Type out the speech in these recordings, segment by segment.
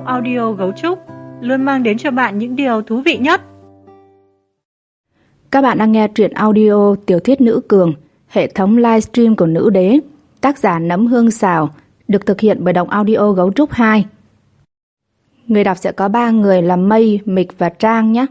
Giọng audio Gấu Trúc luôn mang đến cho bạn những điều thú vị nhất. Các bạn đang nghe truyện audio Tiểu thuyết nữ cường, hệ thống livestream của Nữ Đế, tác giả Nấm Hương Xào, được thực hiện bởi Đọc Audio Gấu Trúc 2. Người đọc sẽ có 3 người là Mây, Mịch và Trang nhé.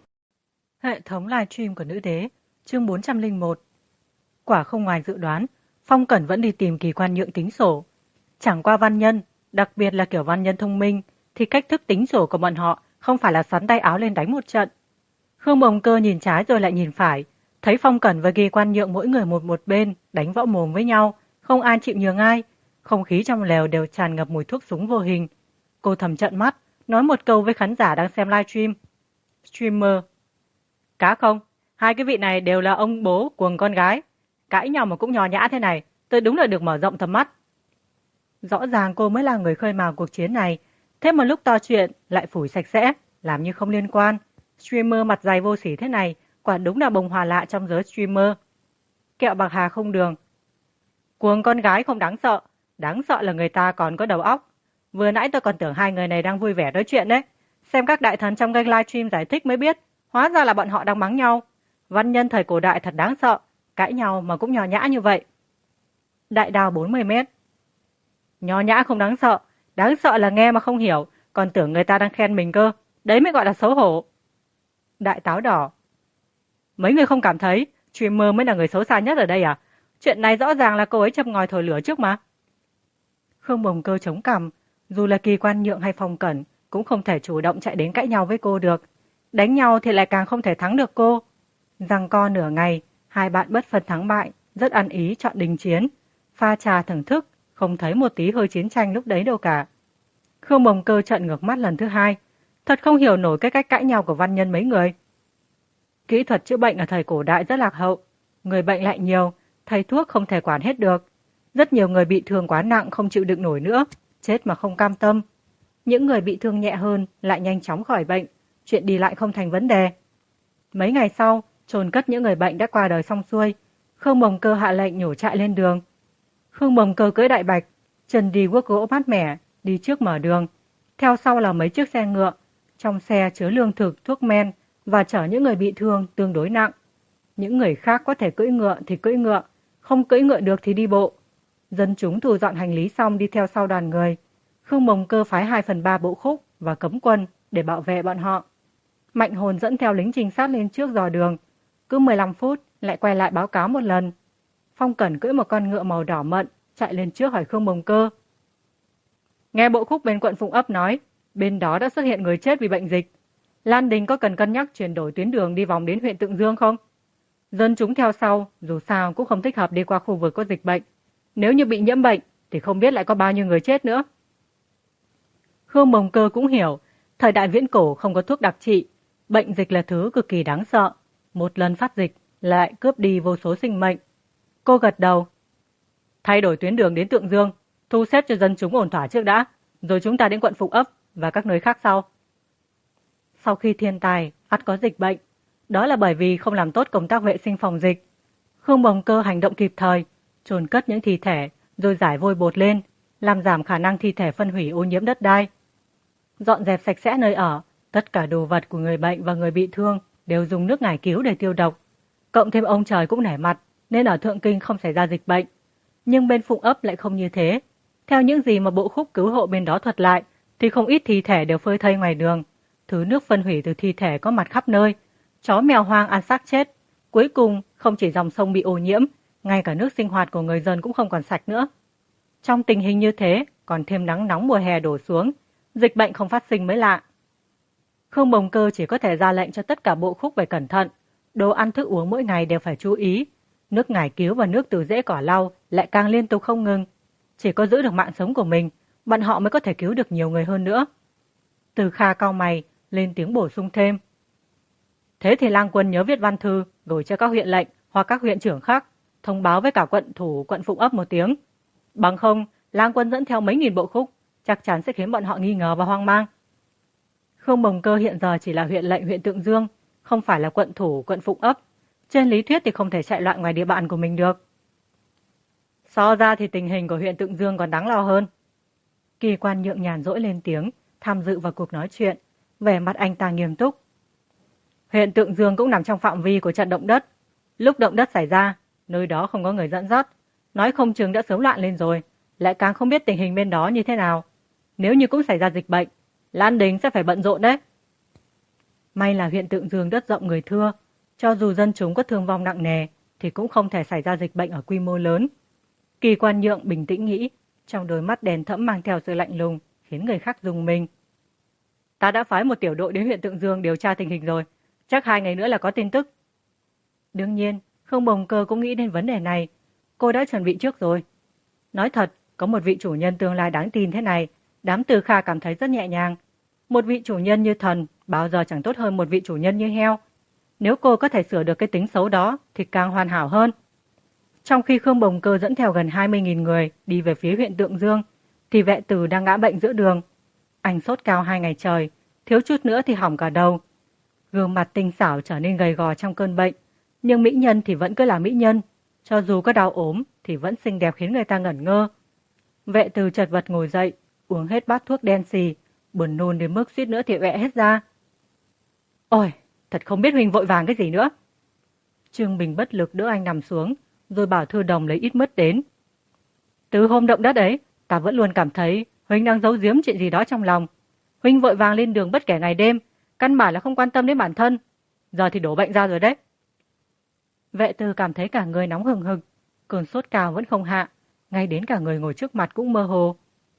Hệ thống livestream của Nữ Đế, chương 401. Quả không ngoài dự đoán, Phong Cẩn vẫn đi tìm Kỳ Quan Nhượng tính sổ. Chẳng qua văn nhân, đặc biệt là kiểu văn nhân thông minh, thì cách thức tính sổ của bọn họ không phải là sắn tay áo lên đánh một trận. Khương Bồng Cơ nhìn trái rồi lại nhìn phải, thấy Phong Cẩn và Kỳ Quan Nhượng mỗi người một bên, đánh võ mồm với nhau, không ai chịu nhường ai. Không khí trong lều đều tràn ngập mùi thuốc súng vô hình. Cô thầm trợn mắt, nói một câu với khán giả đang xem livestream. Streamer. Cá không, hai cái vị này đều là ông bố cuồng con gái. Cãi nhau mà cũng nho nhã thế này, tôi đúng là được mở rộng tầm mắt. Rõ ràng cô mới là người khơi mào cuộc chiến này, thế mà lúc to chuyện lại phủi sạch sẽ, làm như không liên quan. Streamer mặt dày vô sỉ thế này, quả đúng là bông hoa lạ trong giới streamer. Kẹo bạc hà không đường. Cuồng con gái không đáng sợ là người ta còn có đầu óc. Vừa nãy tôi còn tưởng hai người này đang vui vẻ nói chuyện đấy. Xem các đại thần trong kênh livestream giải thích mới biết, hóa ra là bọn họ đang mắng nhau. Văn nhân thời cổ đại thật đáng sợ, cãi nhau mà cũng nho nhã như vậy. Đại đao 40 mét. Nho nhã không đáng sợ là nghe mà không hiểu, còn tưởng người ta đang khen mình cơ, đấy mới gọi là xấu hổ. Đại táo đỏ. Mấy người không cảm thấy streamer mới là người xấu xa nhất ở đây à? Chuyện này rõ ràng là cô ấy châm ngòi thổi lửa trước mà. Khương Bồng Cơ chống cằm, dù là Kỳ Quan Nhượng hay Phong Cẩn cũng không thể chủ động chạy đến cãi nhau với cô được. Đánh nhau thì lại càng không thể thắng được cô. Giằng co nửa ngày, hai bạn bất phân thắng bại, rất ăn ý chọn đình chiến. Pha trà thưởng thức, không thấy một tí hơi chiến tranh lúc đấy đâu cả. Khương Bồng Cơ trợn ngược mắt lần thứ hai, thật không hiểu nổi cái cách cãi nhau của văn nhân mấy người. Kỹ thuật chữa bệnh ở thời cổ đại rất lạc hậu, người bệnh lại nhiều, thầy thuốc không thể quản hết được. Rất nhiều người bị thương quá nặng không chịu đựng nổi nữa, chết mà không cam tâm. Những người bị thương nhẹ hơn lại nhanh chóng khỏi bệnh, chuyện đi lại không thành vấn đề. Mấy ngày sau, chôn cất những người bệnh đã qua đời xong xuôi, Khương Bồng Cơ hạ lệnh nhổ trại lên đường. Khương Bồng Cơ cưỡi đại bạch, chân đi guốc gỗ mát mẻ, đi trước mở đường. Theo sau là mấy chiếc xe ngựa, trong xe chứa lương thực, thuốc men và chở những người bị thương tương đối nặng. Những người khác có thể cưỡi ngựa thì cưỡi ngựa, không cưỡi ngựa được thì đi bộ. Dân chúng thu dọn hành lý xong đi theo sau đoàn người. Khương Bồng Cơ phái 2/3 bộ khúc và cấm quân để bảo vệ bọn họ. Mạnh Hồn dẫn theo lính trinh sát lên trước dò đường, cứ 15 phút lại quay lại báo cáo một lần. Phong Cẩn cưỡi một con ngựa màu đỏ mận, chạy lên trước hỏi Khương Bồng Cơ. Nghe bộ khúc bên quận Phụng Ấp nói, bên đó đã xuất hiện người chết vì bệnh dịch. Lan Đình có cần cân nhắc chuyển đổi tuyến đường đi vòng đến huyện Tượng Dương không? Dân chúng theo sau, dù sao cũng không thích hợp đi qua khu vực có dịch bệnh. Nếu như bị nhiễm bệnh, thì không biết lại có bao nhiêu người chết nữa. Khương Bồng Cơ cũng hiểu, thời đại viễn cổ không có thuốc đặc trị, bệnh dịch là thứ cực kỳ đáng sợ. Một lần phát dịch lại cướp đi vô số sinh mệnh. Cô gật đầu. Thay đổi tuyến đường đến Tượng Dương, thu xếp cho dân chúng ổn thỏa trước đã, rồi chúng ta đến quận Phụng Ấp và các nơi khác sau. Sau khi thiên tai, ắt có dịch bệnh. Đó là bởi vì không làm tốt công tác vệ sinh phòng dịch. Khương Bồng Cơ hành động kịp thời, chôn cất những thi thể, rồi rải vôi bột lên, làm giảm khả năng thi thể phân hủy ô nhiễm đất đai. Dọn dẹp sạch sẽ nơi ở, tất cả đồ vật của người bệnh và người bị thương đều dùng nước ngải cứu để tiêu độc. Cộng thêm ông trời cũng nể mặt, nên ở Thượng Kinh không xảy ra dịch bệnh. Nhưng bên Phụng Ấp lại không như thế. Theo những gì mà bộ khúc cứu hộ bên đó thuật lại, thì không ít thi thể đều phơi thây ngoài đường. Thứ nước phân hủy từ thi thể có mặt khắp nơi. Chó mèo hoang ăn xác chết. Cuối cùng, không chỉ dòng sông bị ô nhiễm, ngay cả nước sinh hoạt của người dân cũng không còn sạch nữa. Trong tình hình như thế, còn thêm nắng nóng mùa hè đổ xuống, dịch bệnh không phát sinh mới lạ. Khương Bồng Cơ chỉ có thể ra lệnh cho tất cả bộ khúc phải cẩn thận. Đồ ăn thức uống mỗi ngày đều phải chú ý. Nước ngải cứu và nước từ rễ cỏ lau lại càng liên tục không ngừng. Chỉ có giữ được mạng sống của mình, bọn họ mới có thể cứu được nhiều người hơn nữa. Từ Kha cau mày, lên tiếng bổ sung thêm. Thế thì Lang Quân nhớ viết văn thư, gửi cho các huyện lệnh hoặc các huyện trưởng khác, thông báo với cả quận thủ quận Phụng Ấp một tiếng. Bằng không, Lang Quân dẫn theo mấy nghìn bộ khúc, chắc chắn sẽ khiến bọn họ nghi ngờ và hoang mang. Khương Bồng Cơ hiện giờ chỉ là huyện lệnh huyện Tượng Dương, không phải là quận thủ quận Phụng Ấp. Trên lý thuyết thì không thể chạy loạn ngoài địa bàn của mình được. So ra thì tình hình của huyện Tượng Dương còn đáng lo hơn. Kỳ Quan Nhượng nhàn rỗi lên tiếng, tham dự vào cuộc nói chuyện, vẻ mặt anh ta nghiêm túc. Huyện Tượng Dương cũng nằm trong phạm vi của trận động đất. Lúc động đất xảy ra, nơi đó không có người dẫn dắt, nói không chừng đã sớm loạn lên rồi, lại càng không biết tình hình bên đó như thế nào. Nếu như cũng xảy ra dịch bệnh, Lan Đình sẽ phải bận rộn đấy. May là huyện Tượng Dương đất rộng người thưa, cho dù dân chúng có thương vong nặng nề thì cũng không thể xảy ra dịch bệnh ở quy mô lớn. Kỳ Quan Nhượng bình tĩnh nghĩ, trong đôi mắt đèn thẫm mang theo sự lạnh lùng, khiến người khác rùng mình. Ta đã phái một tiểu đội đến huyện Tượng Dương điều tra tình hình rồi, chắc 2 ngày nữa là có tin tức. Đương nhiên, Khương Bồng Cơ cũng nghĩ đến vấn đề này, cô đã chuẩn bị trước rồi. Nói thật, có một vị chủ nhân tương lai đáng tin thế này, đám Từ Kha cảm thấy rất nhẹ nhàng. Một vị chủ nhân như thần bao giờ chẳng tốt hơn một vị chủ nhân như heo. Nếu cô có thể sửa được cái tính xấu đó thì càng hoàn hảo hơn. Trong khi Khương Bồng Cơ dẫn theo gần 20.000 người đi về phía huyện Tượng Dương, thì Vệ Từ đang ngã bệnh giữa đường. Anh sốt cao 2 ngày trời, thiếu chút nữa thì hỏng cả đầu. Gương mặt tinh xảo trở nên gầy gò trong cơn bệnh, nhưng mỹ nhân thì vẫn cứ là mỹ nhân, cho dù có đau ốm thì vẫn xinh đẹp khiến người ta ngẩn ngơ. Vệ Từ chật vật ngồi dậy, uống hết bát thuốc đen xì, buồn nôn đến mức suýt nữa thì ẹ hết ra. Ôi, thật không biết huynh vội vàng cái gì nữa. Trương Bình bất lực đỡ anh nằm xuống, rồi bảo Thư Đồng lấy ít mứt đến. Từ hôm động đất ấy, ta vẫn luôn cảm thấy huynh đang giấu giếm chuyện gì đó trong lòng. Huynh vội vàng lên đường bất kể ngày đêm, căn bản là không quan tâm đến bản thân. Giờ thì đổ bệnh ra rồi đấy. Vệ Từ cảm thấy cả người nóng hừng hực, cơn sốt cao vẫn không hạ, ngay đến cả người ngồi trước mặt cũng mơ hồ.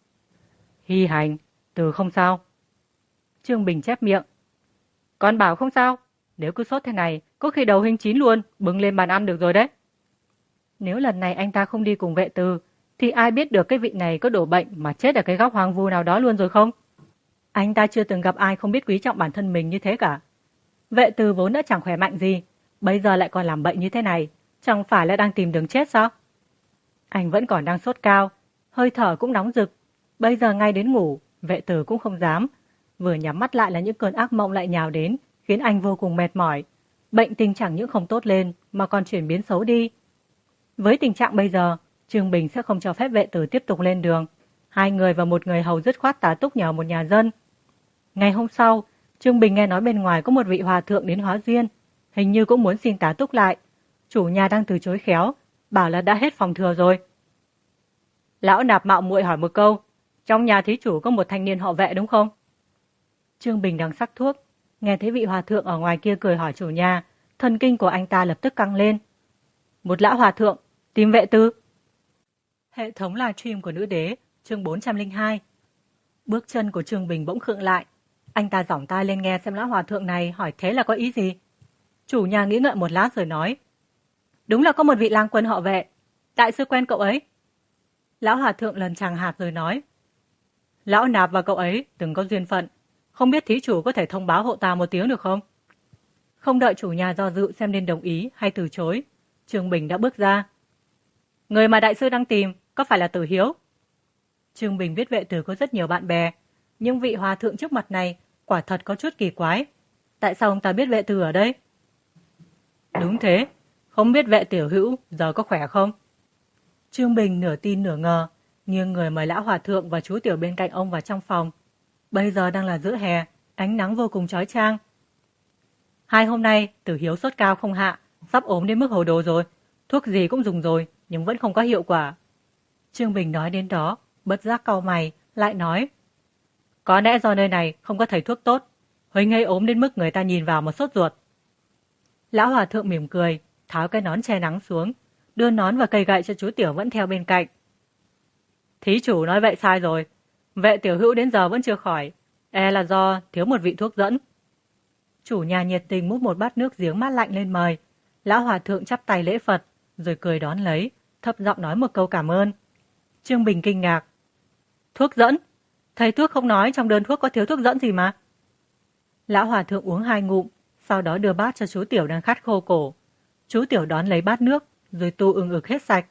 Hy hành, Từ không sao. Trương Bình chép miệng. Con bảo không sao, nếu cứ sốt thế này, có khi đầu huynh chín luôn, bưng lên bàn ăn được rồi đấy. Nếu lần này anh ta không đi cùng Vệ Từ, thì ai biết được cái vị này có đổ bệnh mà chết ở cái góc hoang vu nào đó luôn rồi không? Anh ta chưa từng gặp ai không biết quý trọng bản thân mình như thế cả. Vệ Từ vốn đã chẳng khỏe mạnh gì, bây giờ lại còn làm bệnh như thế này, chẳng phải là đang tìm đường chết sao? Anh vẫn còn đang sốt cao, hơi thở cũng nóng rực. Bây giờ ngay đến ngủ, Vệ Từ cũng không dám. Vừa nhắm mắt lại là những cơn ác mộng lại nhào đến, khiến anh vô cùng mệt mỏi. Bệnh tình chẳng những không tốt lên, mà còn chuyển biến xấu đi. Với tình trạng bây giờ, Trương Bình sẽ không cho phép Vệ Từ tiếp tục lên đường. 2 người và 1 người hầu dứt khoát tá túc nhờ một nhà dân. Ngày hôm sau, Trương Bình nghe nói bên ngoài có một vị hòa thượng đến Hóa Duyên, hình như cũng muốn xin tá túc lại. Chủ nhà đang từ chối khéo, bảo là đã hết phòng thừa rồi. Lão Nạp mạo muội hỏi một câu, trong nhà thí chủ có một thanh niên họ Vệ đúng không? Trương Bình đang sắc thuốc, nghe thấy vị hòa thượng ở ngoài kia cười hỏi chủ nhà, thần kinh của anh ta lập tức căng lên. Một lão hòa thượng, tìm Vệ Từ. Hệ thống livestream của Nữ Đế, chương 402. Bước chân của Trương Bình bỗng khựng lại. Anh ta giỏng tai lên nghe xem lão hòa thượng này hỏi thế là có ý gì. Chủ nhà nghĩ ngợi một lát rồi nói. Đúng là có một vị lang quân họ Vệ. Đại sư quen cậu ấy. Lão hòa thượng lần chàng hạt rồi nói. Lão Nạp và cậu ấy từng có duyên phận. Không biết thí chủ có thể thông báo hộ ta một tiếng được không? Không đợi chủ nhà do dự xem nên đồng ý hay từ chối, Trương Bình đã bước ra. Người mà đại sư đang tìm có phải là Tử Hiếu? Trương Bình biết Vệ Từ có rất nhiều bạn bè, nhưng vị hòa thượng trước mặt này quả thật có chút kỳ quái. Tại sao ông ta biết Vệ Từ ở đây? Đúng thế, không biết Vệ tiểu hữu giờ có khỏe không? Trương Bình nửa tin nửa ngờ, nghiêng người mời lão hòa thượng và chú tiểu bên cạnh ông vào trong phòng. Bây giờ đang là giữa hè, ánh nắng vô cùng chói chang. 2 hôm nay, Tử Hiếu sốt cao không hạ, sắp ốm đến mức hồ đồ rồi. Thuốc gì cũng dùng rồi, nhưng vẫn không có hiệu quả. Trương Bình nói đến đó, bất giác cau mày, lại nói. Có lẽ do nơi này không có thầy thuốc tốt. Huỳnh ấy ốm đến mức người ta nhìn vào mà sốt ruột. Lão hòa thượng mỉm cười, tháo cái nón che nắng xuống, đưa nón và cây gậy cho chú tiểu vẫn theo bên cạnh. Thí chủ nói vậy sai rồi. Vệ tiểu hữu đến giờ vẫn chưa khỏi. E là do thiếu một vị thuốc dẫn. Chủ nhà nhiệt tình múc một bát nước giếng mát lạnh lên mời. Lão hòa thượng chắp tay lễ Phật, rồi cười đón lấy, thấp giọng nói một câu cảm ơn. Trương Bình kinh ngạc. Thuốc dẫn? Thầy thuốc không nói trong đơn thuốc có thiếu thuốc dẫn gì mà. Lão hòa thượng uống 2 ngụm, sau đó đưa bát cho chú tiểu đang khát khô cổ. Chú tiểu đón lấy bát nước, rồi tu ưng ực hết sạch.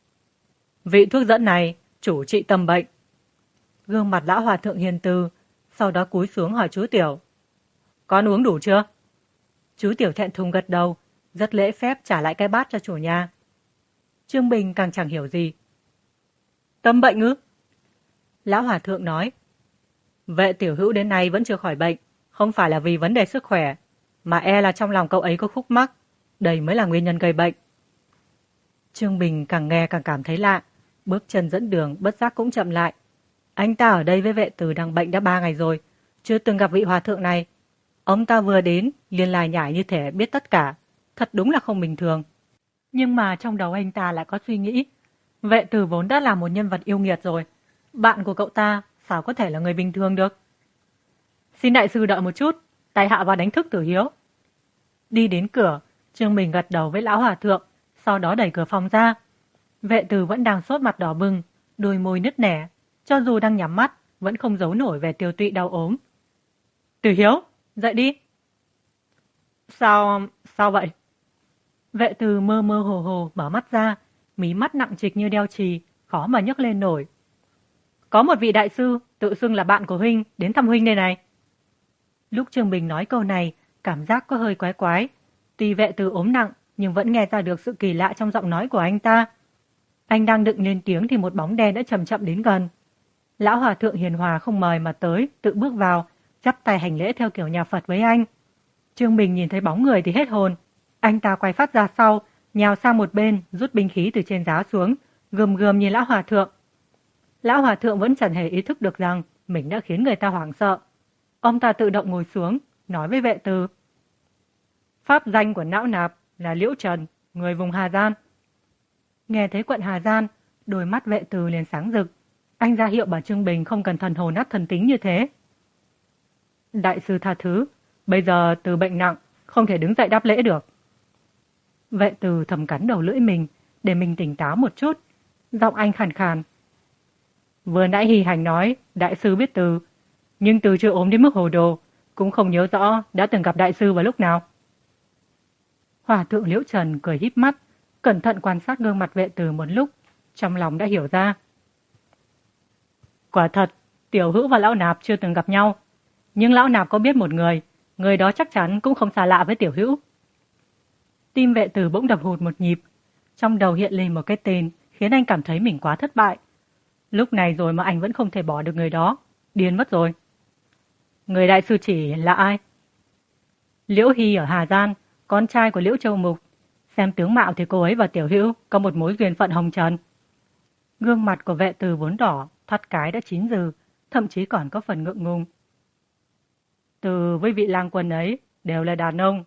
Vị thuốc dẫn này, chủ trị tâm bệnh. Gương mặt lão hòa thượng hiền từ, sau đó cúi xuống hỏi chú tiểu. Con uống đủ chưa? Chú tiểu thẹn thùng gật đầu, rất lễ phép trả lại cái bát cho chủ nhà. Trương Bình càng chẳng hiểu gì. Tâm bệnh ư? Lão hòa thượng nói. Vệ tiểu hữu đến nay vẫn chưa khỏi bệnh, không phải là vì vấn đề sức khỏe, mà là trong lòng cậu ấy có khúc mắc, đây mới là nguyên nhân gây bệnh. Trương Bình càng nghe càng cảm thấy lạ, bước chân dẫn đường bất giác cũng chậm lại. Anh ta ở đây với vệ tử đang bệnh đã 3 ngày rồi, chưa từng gặp vị hòa thượng này. Ông ta vừa đến, liền lải nhải như thể biết tất cả, thật đúng là không bình thường. Nhưng mà trong đầu anh ta lại có suy nghĩ, vệ tử vốn đã là một nhân vật yêu nghiệt rồi, bạn của cậu ta sao có thể là người bình thường được. Xin đại sư đợi một chút, tại hạ vào đánh thức Tử Hiếu. Đi đến cửa, Trương Bình gật đầu với lão hòa thượng, sau đó đẩy cửa phòng ra. Vệ tử vẫn đang sốt mặt đỏ bừng, đôi môi nứt nẻ, cho dù đang nhắm mắt, vẫn không giấu nổi vẻ tiêu tụy đau ốm. Tử Hiếu, dậy đi. Sao vậy? Vệ tử mơ mơ hồ hồ mở mắt ra, mí mắt nặng trịch như đeo chì, khó mà nhấc lên nổi. Có một vị đại sư tự xưng là bạn của huynh đến thăm huynh đây này. Lúc Trương Bình nói câu này, cảm giác có hơi quái quái. Tuy vệ tử ốm nặng, nhưng vẫn nghe ra được sự kỳ lạ trong giọng nói của anh ta. Anh đang định lên tiếng thì một bóng đen đã chậm chậm đến gần. Lão hòa thượng hiền hòa không mời mà tới, tự bước vào, chắp tay hành lễ theo kiểu nhà Phật với anh. Trương Bình nhìn thấy bóng người thì hết hồn. Anh ta quay phát ra sau, nhào sang một bên, rút binh khí từ trên giá xuống, gườm gườm nhìn lão hòa thượng. Lão hòa thượng vẫn chẳng hề ý thức được rằng mình đã khiến người ta hoảng sợ. Ông ta tự động ngồi xuống, nói với vệ tử. Pháp danh của não nạp là Liễu Trần, người vùng Hà Giang. Nghe thấy quận Hà Giang, đôi mắt vệ tử liền sáng rực. Anh ra hiệu bảo Trương Bình không cần thần hồn nát thần tính như thế. Đại sư tha thứ, bây giờ từ bệnh nặng, không thể đứng dậy đáp lễ được. Vệ tử thầm cắn đầu lưỡi mình, để mình tỉnh táo một chút. Giọng anh khàn khàn. Vừa nãy Hy Hành nói, đại sư biết từ, nhưng từ chưa ốm đến mức hồ đồ, cũng không nhớ rõ đã từng gặp đại sư vào lúc nào. Hòa thượng Liễu Trần cười híp mắt, cẩn thận quan sát gương mặt vệ tử một lúc, trong lòng đã hiểu ra. Quả thật, tiểu hữu và lão nạp chưa từng gặp nhau, nhưng lão nạp có biết một người đó chắc chắn cũng không xa lạ với tiểu hữu. Tim vệ tử bỗng đập hụt một nhịp, trong đầu hiện lên một cái tên khiến anh cảm thấy mình quá thất bại. Lúc này rồi mà anh vẫn không thể bỏ được người đó, điên mất rồi. Người đại sư chỉ là ai? Liễu Hy ở Hà Giang, con trai của Liễu Châu Mục. Xem tướng mạo thì cô ấy và tiểu hữu có một mối duyên phận hồng trần. Gương mặt của vệ tử vốn đỏ, thoát cái đã chín rừ, thậm chí còn có phần ngượng ngùng. Từ với vị lang quân ấy đều là đàn ông.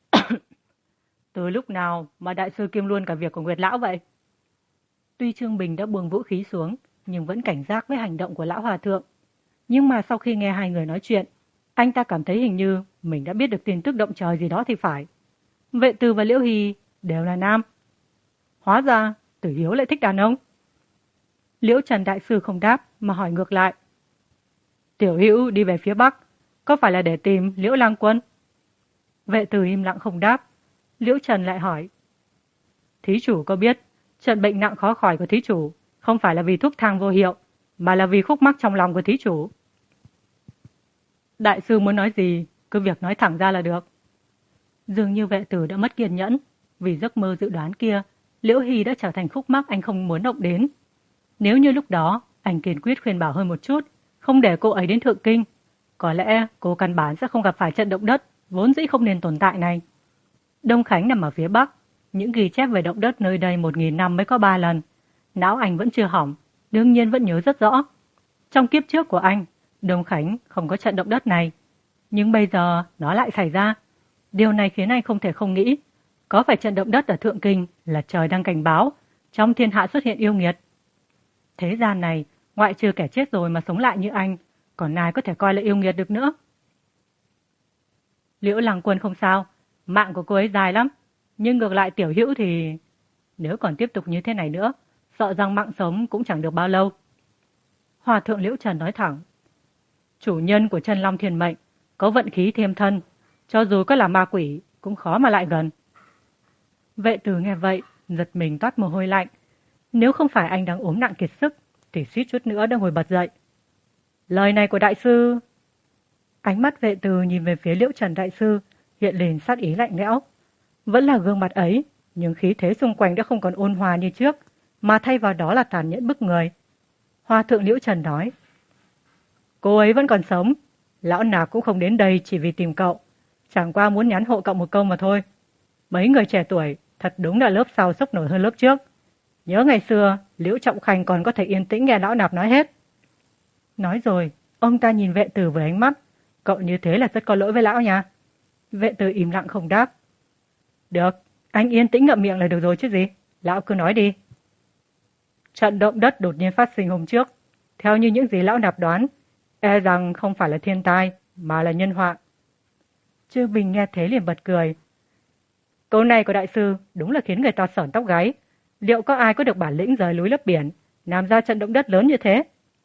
Từ lúc nào mà đại sư kiêm luôn cả việc của Nguyệt Lão vậy? Tuy Trương Bình đã buông vũ khí xuống, nhưng vẫn cảnh giác với hành động của lão hòa thượng. Nhưng mà sau khi nghe hai người nói chuyện, anh ta cảm thấy hình như mình đã biết được tin tức động trời gì đó thì phải. Vệ tử và Liễu Hy đều là nam. Hóa ra Tử Hiếu lại thích đàn ông. Liễu Trần đại sư không đáp mà hỏi ngược lại. Tiểu hữu đi về phía Bắc, có phải là để tìm Liễu lang quân? Vệ tử im lặng không đáp. Liễu Trần lại hỏi. Thí chủ có biết trận bệnh nặng khó khỏi của thí chủ không phải là vì thuốc thang vô hiệu, mà là vì khúc mắc trong lòng của thí chủ? Đại sư muốn nói gì, cứ việc nói thẳng ra là được. Dường như vệ tử đã mất kiên nhẫn, vì giấc mơ dự đoán kia, Liễu Hy đã trở thành khúc mắc anh không muốn động đến. Nếu như lúc đó, anh kiên quyết khuyên bảo hơn một chút, không để cô ấy đến Thượng Kinh, có lẽ cô căn bản sẽ không gặp phải trận động đất vốn dĩ không nên tồn tại này. Đông Khánh nằm ở phía Bắc, những ghi chép về động đất nơi đây 1000 năm mới có 3 lần. Não anh vẫn chưa hỏng, đương nhiên vẫn nhớ rất rõ. Trong kiếp trước của anh, Đông Khánh không có trận động đất này, nhưng bây giờ nó lại xảy ra. Điều này khiến anh không thể không nghĩ, có phải trận động đất ở Thượng Kinh là trời đang cảnh báo, trong thiên hạ xuất hiện yêu nghiệt. Thế gian này, ngoại trừ kẻ chết rồi mà sống lại như anh, còn ai có thể coi là yêu nghiệt được nữa. Liễu Lăng Quân không sao, mạng của cô ấy dài lắm, nhưng ngược lại tiểu hữu thì nếu còn tiếp tục như thế này nữa, sợ rằng mạng sống cũng chẳng được bao lâu. Hòa thượng Liễu Trần nói thẳng. Chủ nhân của Chân Long Thiên Mệnh có vận khí thêm thân, cho dù có là ma quỷ cũng khó mà lại gần. Vệ tử nghe vậy, giật mình toát mồ hôi lạnh. Nếu không phải anh đang ốm nặng kiệt sức, thì suýt chút nữa đã ngồi bật dậy. Lời này của đại sư... Ánh mắt vệ tử nhìn về phía Liễu Trần đại sư, hiện lên sát ý lạnh lẽo. Vẫn là gương mặt ấy, nhưng khí thế xung quanh đã không còn ôn hòa như trước, mà thay vào đó là tàn nhẫn bức người. Hòa thượng Liễu Trần nói. Cô ấy vẫn còn sống. Lão nạp cũng không đến đây chỉ vì tìm cậu. Chẳng qua muốn nhắn hộ cậu một câu mà thôi. Mấy người trẻ tuổi thật đúng là lớp sau sốc nổi hơn lớp trước. Nhớ ngày xưa, Liễu Trọng Khanh còn có thể yên tĩnh nghe lão nạp nói hết. Nói rồi, ông ta nhìn vệ tử với ánh mắt. Cậu như thế là rất có lỗi với lão nha. Vệ tử im lặng không đáp. Được, anh yên tĩnh ngậm miệng là được rồi chứ gì. Lão cứ nói đi. Trận động đất đột nhiên phát sinh hôm trước. Theo như những gì lão nạp đoán, e rằng không phải là thiên tai, mà là nhân họa. Trương Bình nghe thế liền bật cười. Câu này của đại sư đúng là khiến người ta sởn tóc gáy. Liệu có ai có được bản lĩnh rời núi lấp biển, làm ra trận động đất lớn như thế?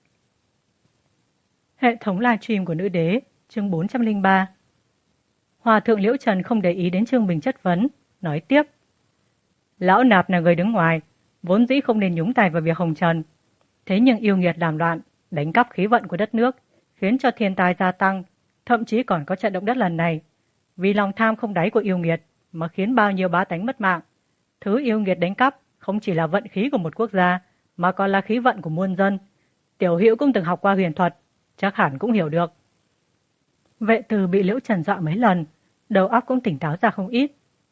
Hệ thống livestream của nữ đế, chương 403. Hòa thượng Liễu Trần không để ý đến Trương Bình chất vấn, nói tiếp. Lão nạp là người đứng ngoài, vốn dĩ không nên nhúng tay vào việc hồng trần. Thế nhưng yêu nghiệt làm loạn, đánh cắp khí vận của đất nước, khiến cho thiên tai gia tăng, thậm chí còn có trận động đất lần này. Vì lòng tham không đáy của yêu nghiệt mà khiến bao nhiêu bá tánh mất mạng. Thứ yêu nghiệt đánh cắp không chỉ là vận khí của một quốc gia, mà còn là khí vận của muôn dân. Tiểu Hữu cũng từng học qua huyền thuật, chắc hẳn cũng hiểu được. Vệ Từ bị Liễu Trần dọa mấy lần, đầu óc cũng tỉnh táo ra không ít.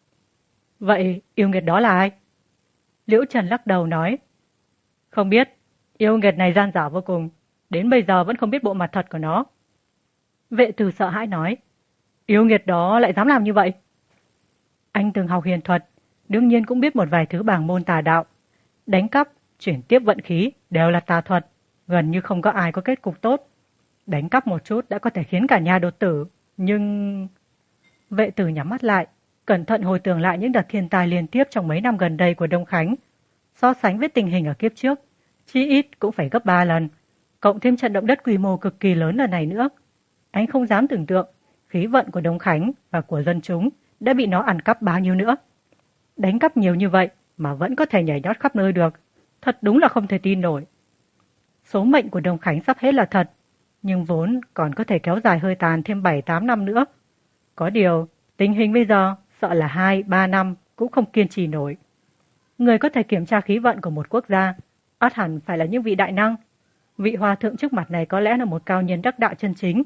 Vậy yêu nghiệt đó là ai? Liễu Trần lắc đầu nói. Không biết, yêu nghiệt này gian dảo vô cùng, đến bây giờ vẫn không biết bộ mặt thật của nó. Vệ Từ sợ hãi nói. Yêu nghiệt đó lại dám làm như vậy? Anh từng học huyền thuật, đương nhiên cũng biết một vài thứ bảng môn tà đạo. Đánh cắp, chuyển tiếp vận khí đều là tà thuật, gần như không có ai có kết cục tốt. Đánh cắp một chút đã có thể khiến cả nhà đột tử, nhưng... Vệ Tử nhắm mắt lại, cẩn thận hồi tưởng lại những đợt thiên tai liên tiếp trong mấy năm gần đây của Đông Khánh. So sánh với tình hình ở kiếp trước, chí ít cũng phải gấp 3 lần, cộng thêm trận động đất quy mô cực kỳ lớn lần này nữa. Anh không dám tưởng tượng khí vận của Đông Khánh và của dân chúng đã bị nó ăn cắp bao nhiêu nữa. Đánh cắp nhiều như vậy mà vẫn có thể nhảy nhót khắp nơi được, thật đúng là không thể tin nổi. Số mệnh của Đông Khánh sắp hết là thật, nhưng vốn còn có thể kéo dài hơi tàn thêm 7-8 năm nữa. Có điều, tình hình bây giờ sợ là 2-3 năm cũng không kiên trì nổi. Người có thể kiểm tra khí vận của một quốc gia, ắt hẳn phải là những vị đại năng. Vị hòa thượng trước mặt này có lẽ là một cao nhân đắc đạo chân chính.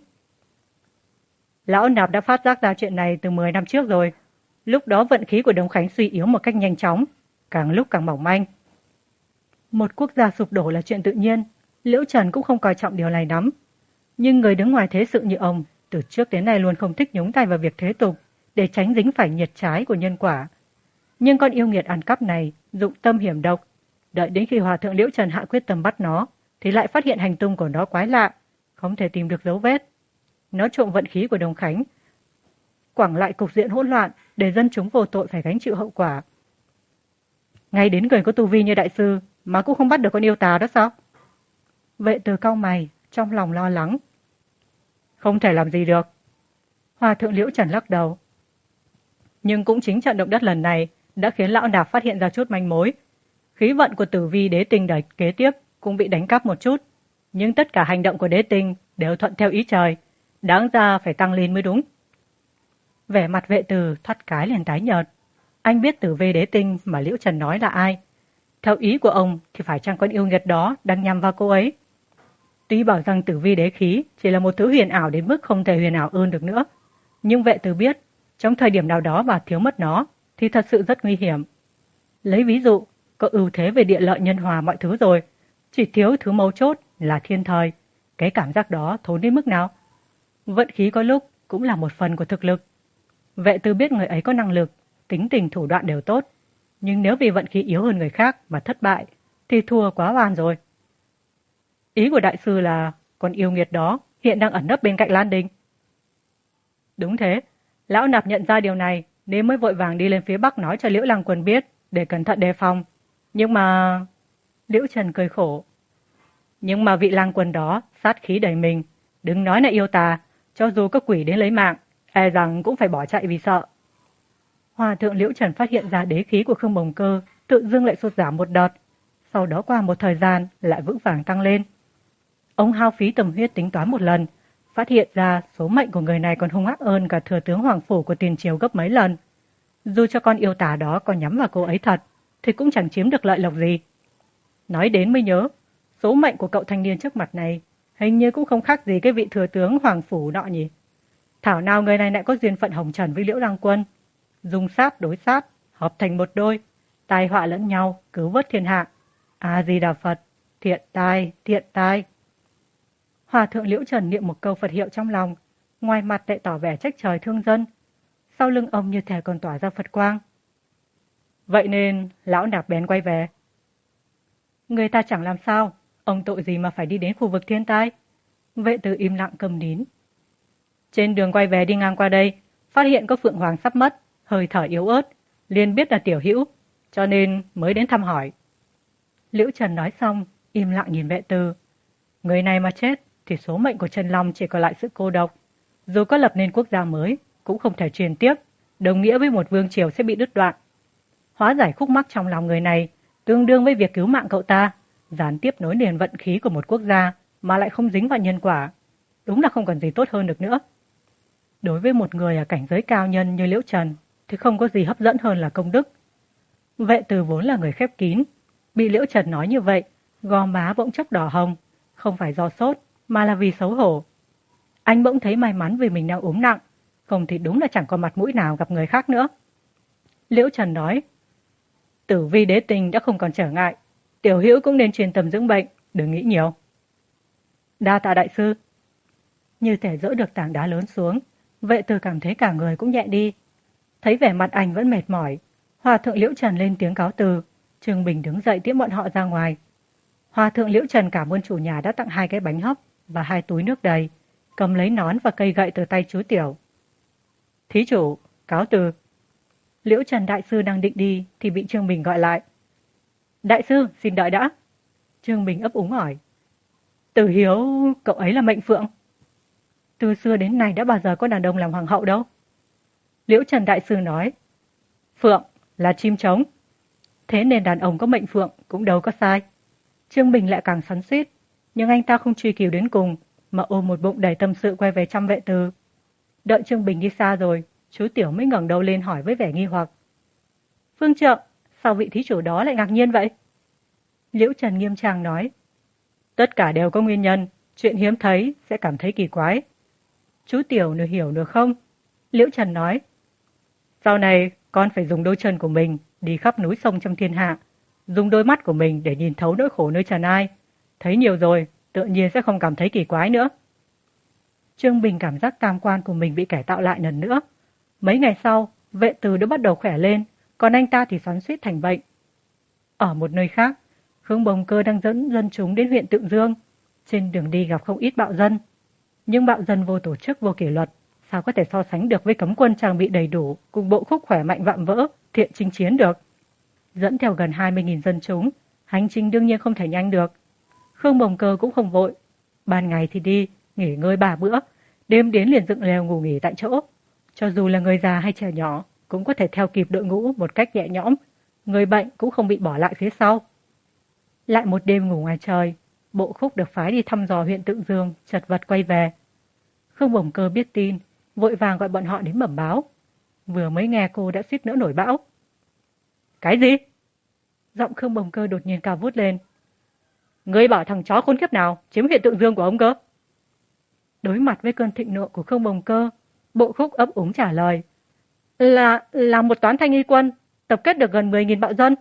Lão nạp đã phát giác ra chuyện này từ 10 năm trước rồi. Lúc đó vận khí của Đông Khánh suy yếu một cách nhanh chóng, càng lúc càng mỏng manh. Một quốc gia sụp đổ là chuyện tự nhiên, Liễu Trần cũng không coi trọng điều này lắm. Nhưng người đứng ngoài thế sự như ông, từ trước đến nay luôn không thích nhúng tay vào việc thế tục, để tránh dính phải nhiệt trái của nhân quả. Nhưng con yêu nghiệt ăn cắp này dụng tâm hiểm độc, đợi đến khi hòa thượng Liễu Trần hạ quyết tâm bắt nó, thì lại phát hiện hành tung của nó quái lạ, không thể tìm được dấu vết. Nó trộm vận khí của Đông Khánh, quẳng lại cục diện hỗn loạn để dân chúng vô tội phải gánh chịu hậu quả. Ngay đến người có tu vi như đại sư mà cũng không bắt được con yêu tà đó sao? Vệ Từ cau mày, trong lòng lo lắng. Không thể làm gì được. Hòa thượng Liễu Trần lắc đầu. Nhưng cũng chính trận động đất lần này đã khiến lão nạp phát hiện ra chút manh mối. Khí vận của Tử Vi Đế Tinh đẩy kế tiếp cũng bị đánh cắp một chút, nhưng tất cả hành động của Đế Tinh đều thuận theo ý trời, đáng ra phải tăng lên mới đúng. Vẻ mặt Vệ Từ thoát cái liền tái nhợt. Anh biết Tử Vi Đế Tinh mà Liễu Trần nói là ai. Theo ý của ông thì phải chăng con yêu nghiệt đó đang nhằm vào cô ấy? Tuy bảo rằng Tử Vi Đế Khí chỉ là một thứ huyền ảo đến mức không thể huyền ảo hơn được nữa, nhưng Vệ Từ biết trong thời điểm nào đó mà thiếu mất nó thì thật sự rất nguy hiểm. Lấy ví dụ, có ưu thế về địa lợi nhân hòa mọi thứ rồi, chỉ thiếu thứ mấu chốt là thiên thời. Cái cảm giác đó thốn đến mức nào? Vận khí có lúc cũng là một phần của thực lực. Vệ Từ biết người ấy có năng lực, tính tình thủ đoạn đều tốt, nhưng nếu vì vận khí yếu hơn người khác mà thất bại thì thua quá oan rồi. Ý của đại sư là con yêu nghiệt đó hiện đang ẩn nấp bên cạnh Lan Đình. Đúng thế, lão nạp nhận ra điều này nên mới vội vàng đi lên phía bắc nói cho Liễu Lăng Quân biết để cẩn thận đề phòng. Nhưng mà... Liễu Trần cười khổ. Nhưng mà vị Lăng Quân đó sát khí đầy mình, đừng nói là yêu tà, cho dù có quỷ đến lấy mạng, e rằng cũng phải bỏ chạy vì sợ. Hòa thượng Liễu Trần phát hiện ra đế khí của Khương Bồng Cơ tự dưng lại sụt giảm một đợt, sau đó qua một thời gian lại vững vàng tăng lên. Ông hao phí tâm huyết tính toán một lần, phát hiện ra số mệnh của người này còn hung ác hơn cả thừa tướng Hoàng Phủ của tiền triều gấp mấy lần. Dù cho con yêu tà đó có nhắm vào cô ấy thật, thì cũng chẳng chiếm được lợi lộc gì. Nói đến mới nhớ, số mệnh của cậu thanh niên trước mặt này Hình như cũng không khác gì cái vị thừa tướng Hoàng Phủ nọ nhỉ. Thảo nào người này lại có duyên phận hồng trần với Liễu Lăng Quân. Dung sát đối sát, hợp thành một đôi, tai họa lẫn nhau, cứu vớt thiên hạ. A-di-đà Phật, thiện tai, thiện tai. Hòa thượng Liễu Trần niệm một câu Phật hiệu trong lòng, ngoài mặt lại tỏ vẻ trách trời thương dân. Sau lưng ông như thể còn tỏa ra Phật quang. Vậy nên, lão nạp bèn quay về. Người ta chẳng làm sao, ông tội gì mà phải đi đến khu vực thiên tai. Vệ tử im lặng câm nín. Trên đường quay về đi ngang qua đây, phát hiện có Phượng Hoàng sắp mất, hơi thở yếu ớt, liền biết là Tiểu Hữu, cho nên mới đến thăm hỏi. Liễu Trần nói xong, im lặng nhìn Vệ Từ. Người này mà chết, thì số mệnh của Trần Long chỉ còn lại sự cô độc. Dù có lập nên quốc gia mới, cũng không thể truyền tiếp, đồng nghĩa với một vương triều sẽ bị đứt đoạn. Hóa giải khúc mắc trong lòng người này, tương đương với việc cứu mạng cậu ta, gián tiếp nối liền vận khí của một quốc gia mà lại không dính vào nhân quả. Đúng là không còn gì tốt hơn được nữa. Đối với một người ở cảnh giới cao nhân như Liễu Trần, thì không có gì hấp dẫn hơn là công đức. Vệ Từ vốn là người khép kín, bị Liễu Trần nói như vậy, gò má bỗng chốc đỏ hồng, không phải do sốt, mà là vì xấu hổ. Anh bỗng thấy may mắn vì mình đang ốm nặng, không thì đúng là chẳng có mặt mũi nào gặp người khác nữa. Liễu Trần nói, tử vi đế tinh đã không còn trở ngại, Tiểu Hữu cũng nên chuyên tâm dưỡng bệnh, đừng nghĩ nhiều. Đa tạ đại sư. Như thể dỡ được tảng đá lớn xuống, Vệ Từ cảm thấy cả người cũng nhẹ đi. Thấy vẻ mặt anh vẫn mệt mỏi, Hòa thượng Liễu Trần lên tiếng cáo từ, Trương Bình đứng dậy tiễn bọn họ ra ngoài. Hòa thượng Liễu Trần cảm ơn chủ nhà đã tặng 2 cái bánh hấp và 2 túi nước đầy, cầm lấy nón và cây gậy từ tay chú Tiểu. Thí chủ, cáo từ. Liễu Trần đại sư đang định đi thì bị Trương Bình gọi lại. Đại sư, xin đợi đã. Trương Bình ấp úng hỏi. Tử Hiếu, cậu ấy là mệnh phượng. Từ xưa đến nay đã bao giờ có đàn ông làm hoàng hậu đâu. Liễu Trần đại sư nói. Phượng là chim trống. Thế nên đàn ông có mệnh phượng cũng đâu có sai. Trương Bình lại càng xoắn xuýt, nhưng anh ta không truy cứu đến cùng, mà ôm một bụng đầy tâm sự quay về chăm Vệ Từ. Đợi Trương Bình đi xa rồi, chú Tiểu mới ngẩng đầu lên hỏi với vẻ nghi hoặc. Phương Trượng, sao vị thí chủ đó lại ngạc nhiên vậy? Liễu Trần nghiêm trang nói. Tất cả đều có nguyên nhân, chuyện hiếm thấy sẽ cảm thấy kỳ quái. Chú Tiểu nửa hiểu nửa không. Liễu Trần nói. Sau này con phải dùng đôi chân của mình đi khắp núi sông trong thiên hạ, dùng đôi mắt của mình để nhìn thấu nỗi khổ nơi trần ai. Thấy nhiều rồi, tự nhiên sẽ không cảm thấy kỳ quái nữa. Trương Bình cảm giác tam quan của mình bị cải tạo lại lần nữa. Mấy ngày sau, Vệ Từ đã bắt đầu khỏe lên, còn anh ta thì xoắn xuýt thành bệnh. Ở một nơi khác, Khương Bồng Cơ đang dẫn dân chúng đến huyện Tự Dương. Trên đường đi gặp không ít bạo dân. Nhưng bạo dân vô tổ chức, vô kỷ luật, sao có thể so sánh được với cấm quân trang bị đầy đủ cùng bộ khúc khỏe mạnh vạm vỡ, thiện chinh chiến được. Dẫn theo gần 20.000 dân chúng, hành trình đương nhiên không thể nhanh được. Khương Bồng Cơ cũng không vội. Ban ngày thì đi, nghỉ ngơi 3 bữa, đêm đến liền dựng lều ngủ nghỉ tại chỗ. Cho dù là người già hay trẻ nhỏ, cũng có thể theo kịp đội ngũ một cách nhẹ nhõm. Người bệnh cũng không bị bỏ lại phía sau. Lại một đêm ngủ ngoài trời, bộ khúc được phái đi thăm dò huyện Tự Dương, chật vật quay về. Khương Bồng Cơ biết tin, vội vàng gọi bọn họ đến bẩm báo. Vừa mới nghe cô đã suýt nữa nổi bão. Cái gì? Giọng Khương Bồng Cơ đột nhiên cao vút lên. Ngươi bảo thằng chó khốn kiếp nào chiếm huyện Tự Dương của ông cơ? Đối mặt với cơn thịnh nộ của Khương Bồng Cơ, bộ khúc ấp úng trả lời. Là một toán thanh y quân, tập kết được gần 10.000 bạo dân.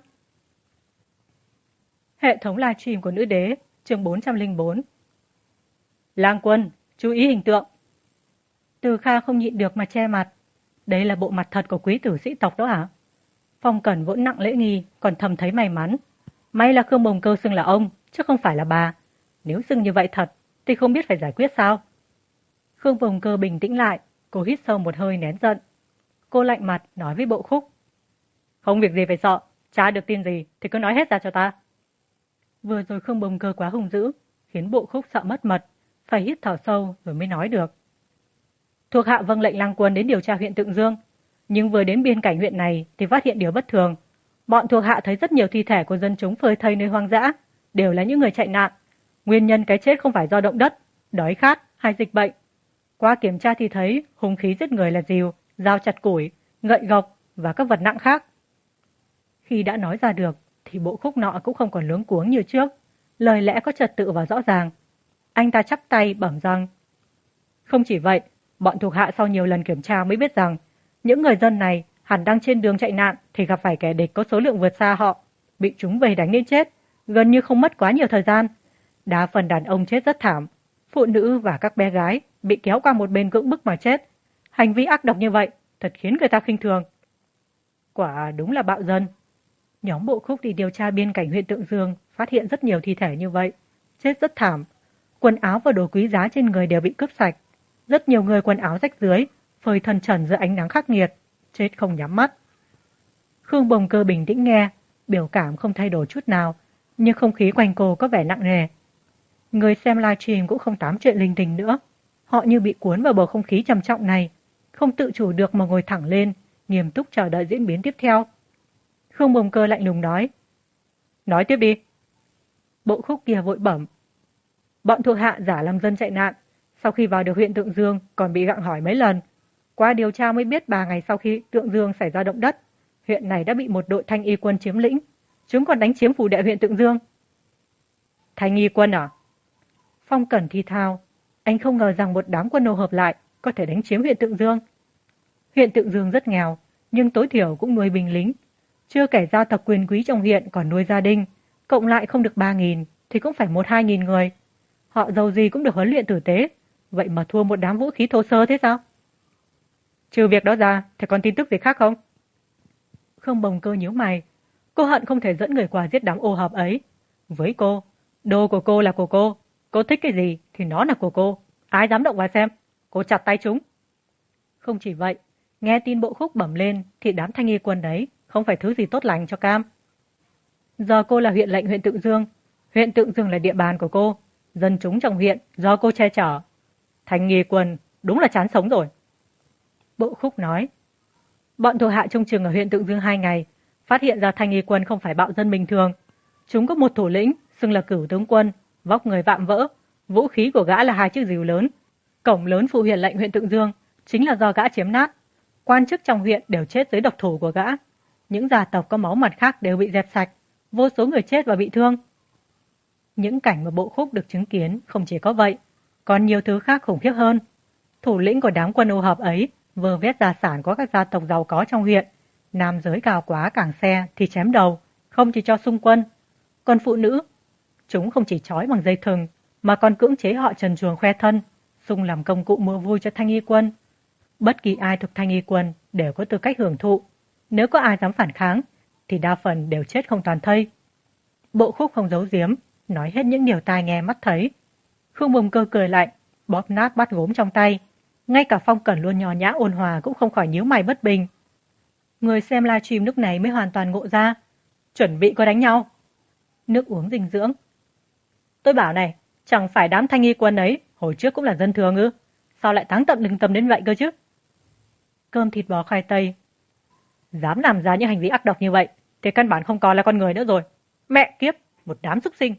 Hệ thống livestream của Nữ Đế, chương 404. Lang Quân, chú ý hình tượng. Từ Kha không nhịn được mà che mặt. Đây là bộ mặt thật của quý tử sĩ tộc đó hả? Phong Cẩn vỗ nặng lễ nghi, còn thầm thấy may mắn. May là Khương Bồng Cơ xưng là ông, chứ không phải là bà. Nếu xưng như vậy thật, thì không biết phải giải quyết sao. Khương Bồng Cơ bình tĩnh lại, cô hít sâu một hơi nén giận. Cô lạnh mặt nói với bộ khúc. Không việc gì phải sợ, tra được tin gì thì cứ nói hết ra cho ta. Vừa rồi Khương Bồng Cơ quá hung dữ, khiến bộ khúc sợ mất mật, phải hít thở sâu rồi mới nói được. Thuộc hạ vâng lệnh Lang Quân đến điều tra huyện Tự Dương, nhưng vừa đến biên cảnh huyện này thì phát hiện điều bất thường. Bọn thuộc hạ thấy rất nhiều thi thể của dân chúng phơi thây nơi hoang dã, đều là những người chạy nạn. Nguyên nhân cái chết không phải do động đất, đói khát hay dịch bệnh. Qua kiểm tra thì thấy hung khí giết người là rìu, dao chặt củi, gậy gộc và các vật nặng khác. Khi đã nói ra được thì bộ khúc nọ cũng không còn luống cuống như trước, lời lẽ có trật tự và rõ ràng. Anh ta chắp tay bẩm rằng, không chỉ vậy, bọn thuộc hạ sau nhiều lần kiểm tra mới biết rằng những người dân này hẳn đang trên đường chạy nạn thì gặp phải kẻ địch có số lượng vượt xa họ, bị chúng vây đánh đến chết, gần như không mất quá nhiều thời gian. Đa phần đàn ông chết rất thảm, phụ nữ và các bé gái bị kéo qua một bên cưỡng bức mà chết. Hành vi ác độc như vậy thật khiến người ta khinh thường. Quả đúng là bạo dân. Nhóm Bộ Khúc đi điều tra biên cảnh huyện Tượng Dương phát hiện rất nhiều thi thể như vậy, chết rất thảm. Quần áo và đồ quý giá trên người đều bị cướp sạch. Rất nhiều người quần áo rách rưới, phơi thân trần dưới ánh nắng khắc nghiệt, chết không nhắm mắt. Khương Bồng Cơ bình tĩnh nghe, biểu cảm không thay đổi chút nào, nhưng không khí quanh cô có vẻ nặng nề. Người xem livestream cũng không tám chuyện linh tinh nữa. Họ như bị cuốn vào bầu không khí trầm trọng này, không tự chủ được mà ngồi thẳng lên, nghiêm túc chờ đợi diễn biến tiếp theo. Khương Bồng Cơ lạnh lùng nói. Nói tiếp đi. Bộ Khúc kia vội bẩm. Bọn thuộc hạ giả làm dân chạy nạn, sau khi vào được huyện Tượng Dương còn bị gặng hỏi mấy lần. Qua điều tra mới biết 3 ngày sau khi Tượng Dương xảy ra động đất, huyện này đã bị một đội thanh y quân chiếm lĩnh. Chúng còn đánh chiếm phủ đệ huyện Tượng Dương. Thanh y quân à? Phong Cẩn thi thao. Anh không ngờ rằng một đám quân nô hợp lại có thể đánh chiếm huyện Tượng Dương. Huyện Tượng Dương rất nghèo, nhưng tối thiểu cũng nuôi binh lính. Chưa kể gia tộc quyền quý trong huyện còn nuôi gia đình, cộng lại không được 3.000 thì cũng phải 1-2.000 người. Họ giàu gì cũng được huấn luyện tử tế, vậy mà thua một đám vũ khí thô sơ thế sao? Trừ việc đó ra, thì còn tin tức gì khác không? Khương Bồng Cơ nhíu mày. Cô hận không thể dẫn người qua giết đám ô hợp ấy. Với cô, đồ của cô là của cô thích cái gì thì nó là của cô. Ai dám động vào xem, cô chặt tay chúng. Không chỉ vậy, nghe tin Bộ Khúc bẩm lên thì đám thanh y quân đấy không phải thứ gì tốt lành cho Cam. Giờ cô là huyện lệnh huyện Tượng Dương là địa bàn của cô, dân chúng trong huyện do cô che chở. Thanh y quân đúng là chán sống rồi. Bộ Khúc nói. Bọn thuộc hạ trông chừng ở huyện Tượng Dương 2 ngày, phát hiện ra thanh y quân không phải bạo dân bình thường. Chúng có một thủ lĩnh, xưng là Cửu tướng quân, vóc người vạm vỡ, vũ khí của gã là 2 chiếc rìu lớn. Cổng lớn phụ huyện lệnh huyện Tượng Dương chính là do gã chiếm nát. Quan chức trong huyện đều chết dưới độc thủ của gã. Những gia tộc có máu mặt khác đều bị dẹp sạch, vô số người chết và bị thương. Những cảnh mà Bộ Khúc được chứng kiến không chỉ có vậy, còn nhiều thứ khác khủng khiếp hơn. Thủ lĩnh của đám quân ô hợp ấy vơ vét gia sản của các gia tộc giàu có trong huyện. Nam giới cao quá cản xe thì chém đầu, không chỉ cho xung quân. Còn phụ nữ, chúng không chỉ trói bằng dây thừng, mà còn cưỡng chế họ trần truồng khoe thân, xung làm công cụ mua vui cho thanh y quân. Bất kỳ ai thuộc thanh y quân đều có tư cách hưởng thụ. Nếu có ai dám phản kháng, thì đa phần đều chết không toàn thây. Bộ Khúc không giấu giếm, nói hết những điều tai nghe mắt thấy. Khương Bồng Cơ cười lạnh, bóp nát bát gốm trong tay. Ngay cả Phong Cẩn luôn nho nhã ôn hòa cũng không khỏi nhíu mày bất bình. Người xem livestream lúc này mới hoàn toàn ngộ ra. Chuẩn bị có đánh nhau. Nước uống dinh dưỡng. Tôi bảo này, chẳng phải đám thanh y quân ấy hồi trước cũng là dân thường ư? Sao lại táng tận lừng tâm đến vậy cơ chứ? Cơm thịt bò khoai tây. Dám làm ra những hành vi ác độc như vậy thì căn bản không còn là con người nữa rồi. Mẹ kiếp, một đám súc sinh.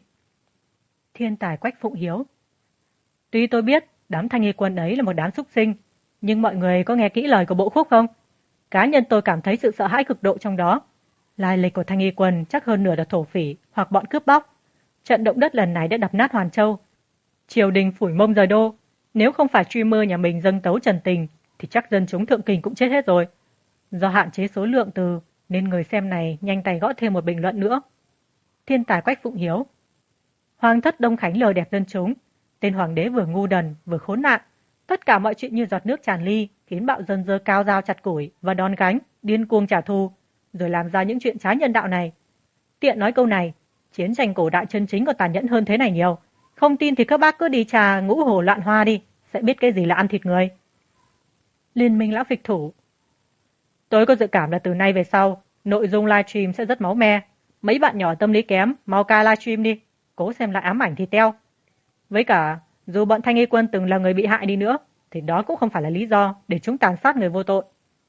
Thiên tài Quách Phụng Hiếu. Tuy tôi biết đám thanh y quân ấy là một đám súc sinh, nhưng mọi người có nghe kỹ lời của Bộ Khúc không? Cá nhân tôi cảm thấy sự sợ hãi cực độ trong đó. Lai lịch của thanh y quân chắc hơn nửa là thổ phỉ hoặc bọn cướp bóc. Trận động đất lần này đã đập nát Hoàn Châu. Triều đình phủi mông rời đô. Nếu không phải streamer nhà mình dâng tấu trần tình thì chắc dân chúng thượng kình cũng chết hết rồi. Do hạn chế số lượng từ nên người xem này nhanh tay gõ thêm một bình luận nữa. Thiên tài Quách Phụng Hiếu. Hoàng thất Đông Khánh lờ đẹp dân chúng. Tên hoàng đế vừa ngu đần vừa khốn nạn. Tất cả mọi chuyện như giọt nước tràn ly, khiến bạo dân giơ cao dao chặt củi và đòn gánh, điên cuồng trả thù, rồi làm ra những chuyện trái nhân đạo này. Tiện nói câu này, chiến tranh cổ đại chân chính còn tàn nhẫn hơn thế này nhiều. Không tin thì các bác cứ đi trà Ngũ Hồ Loạn Hoa đi, sẽ biết cái gì là ăn thịt người. Liên minh lão phịch thủ. Tôi có dự cảm là từ nay về sau, nội dung livestream sẽ rất máu me. Mấy bạn nhỏ tâm lý kém, mau cai livestream đi, cố xem lại ám ảnh thì teo. Với cả, dù bọn thanh y quân từng là người bị hại đi nữa, thì đó cũng không phải là lý do để chúng tàn sát người vô tội.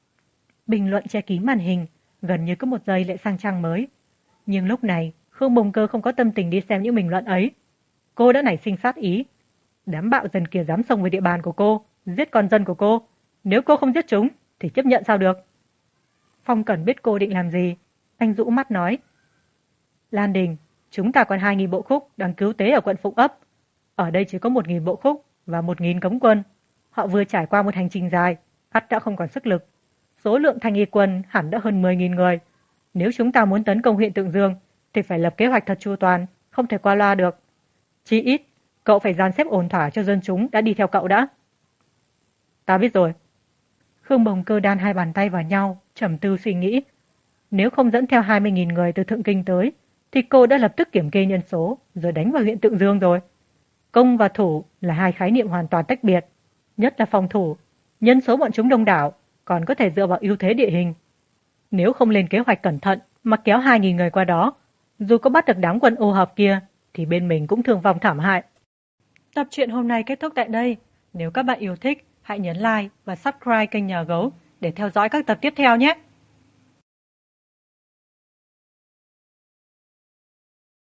Bình luận che kín màn hình, gần như có một giây lại sang trang mới. Nhưng lúc này, Khương Bồng Cơ không có tâm tình đi xem những bình luận ấy. Cô đã nảy sinh sát ý. Đám bạo dân kia dám xông về địa bàn của cô, giết con dân của cô. Nếu cô không giết chúng, thì chấp nhận sao được? Phong Cẩn biết cô định làm gì. Anh rũ mắt nói. Lan Đình, chúng ta còn 2.000 Bộ Khúc đang cứu tế ở quận Phụng Ấp. Ở đây chỉ có 1.000 bộ khúc và 1.000 cấm quân. Họ vừa trải qua một hành trình dài, ắt đã không còn sức lực. Số lượng thanh y quân hẳn đã hơn 10.000 người. Nếu chúng ta muốn tấn công huyện Tượng Dương thì phải lập kế hoạch thật chu toàn, không thể qua loa được. Chí ít, cậu phải dàn xếp ổn thỏa cho dân chúng đã đi theo cậu đã. Ta biết rồi. Khương Bồng Cơ đan hai bàn tay vào nhau, trầm tư suy nghĩ. Nếu không dẫn theo 20.000 người từ Thượng Kinh tới, thì cô đã lập tức kiểm kê nhân số rồi đánh vào huyện Tượng Dương rồi. Công và thủ là hai khái niệm hoàn toàn tách biệt. Nhất là phòng thủ, nhân số bọn chúng đông đảo, còn có thể dựa vào ưu thế địa hình. Nếu không lên kế hoạch cẩn thận mà kéo 2.000 người qua đó, dù có bắt được đám quân ô hợp kia, thì bên mình cũng thương vong thảm hại. Tập truyện hôm nay kết thúc tại đây. Nếu các bạn yêu thích, hãy nhấn like và subscribe kênh Nhà Gấu để theo dõi các tập tiếp theo nhé.